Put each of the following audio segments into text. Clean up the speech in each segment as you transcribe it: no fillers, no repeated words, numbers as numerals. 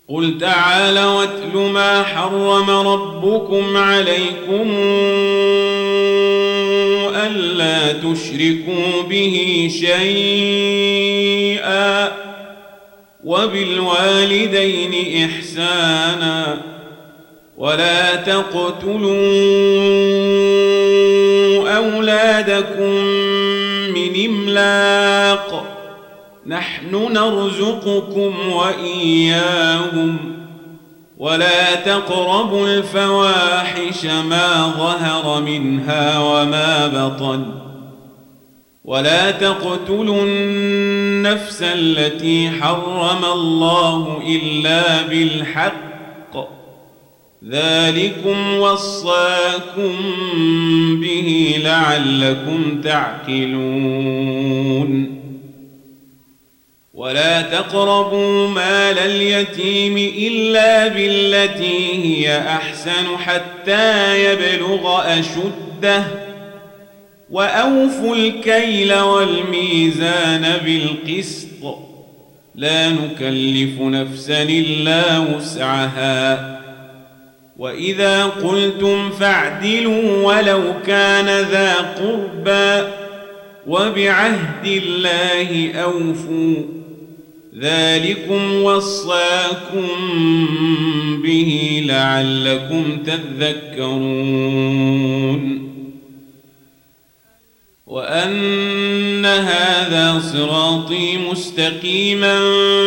قل تعالوا واتل ما حرم ربكم عليكم ألا تشركوا به شيئا وبالوالدين إحسانا ولا تقتلوا أولادكم من إملاق نحن نرزقكم وإياهم ولا تقربوا الفواحش ما ظهر منها وما بطن ولا تقتلوا النفس التي حرم الله إلا بالحق ذلكم وصاكم به لعلكم تعقلون ولا تقربوا مال اليتيم إلا بالتي هي أحسن حتى يبلغ أشده وأوفوا الكيل والميزان بالقسط لا نكلف نفسا إلا وسعها وإذا قلتم فاعدلوا ولو كان ذا قربى وبعهد الله أوفوا ذلكم وصاكم به لعلكم تذكرون وأن هذا صراطي مستقيما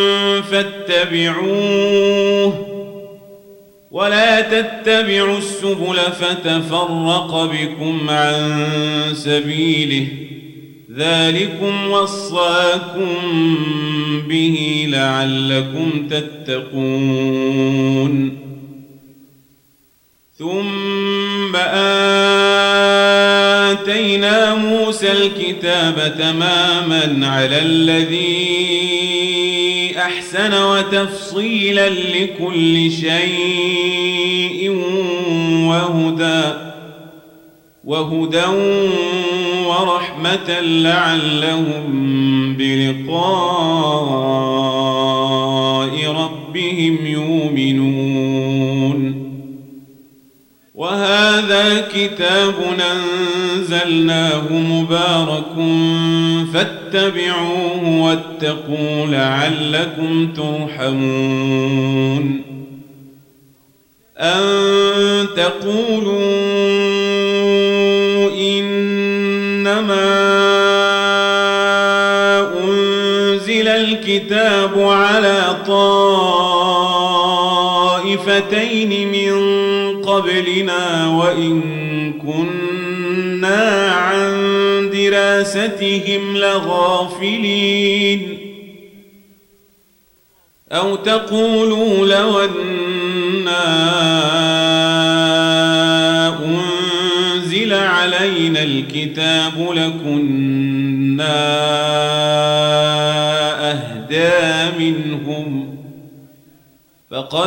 فاتبعوه ولا تتبعوا السبل فتفرق بكم عن سبيله ذلكم وصاكم به لعلكم تتقون ثم آتينا موسى الكتاب تماما على الذي أحسن وتفصيلا لكل شيء وهدى ورحمة لعلهم بلقاء ربهم يؤمنون وهذا كتاب أنزلناه مبارك فاتبعوه واتقوا لعلكم ترحمون أن تقولوا إنما أنزل الكتاب على طائفتين من قبلنا وإن كنا عن دراستهم لغافلين أو تقولوا لو أنا أنزل علينا الكتاب لكنا أهدى منهم فقد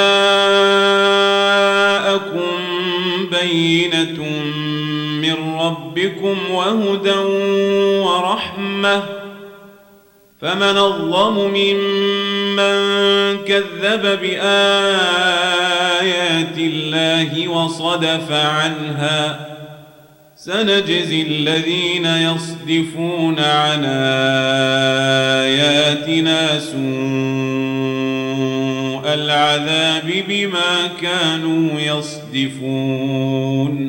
جاءكم بينة من ربكم وهدى ورحمة فمن أظلم ممن كذب بآيات الله وصدف عنها سنجزي الذين يصدفون عن آياتنا سوء العذاب بما كانوا يصدفون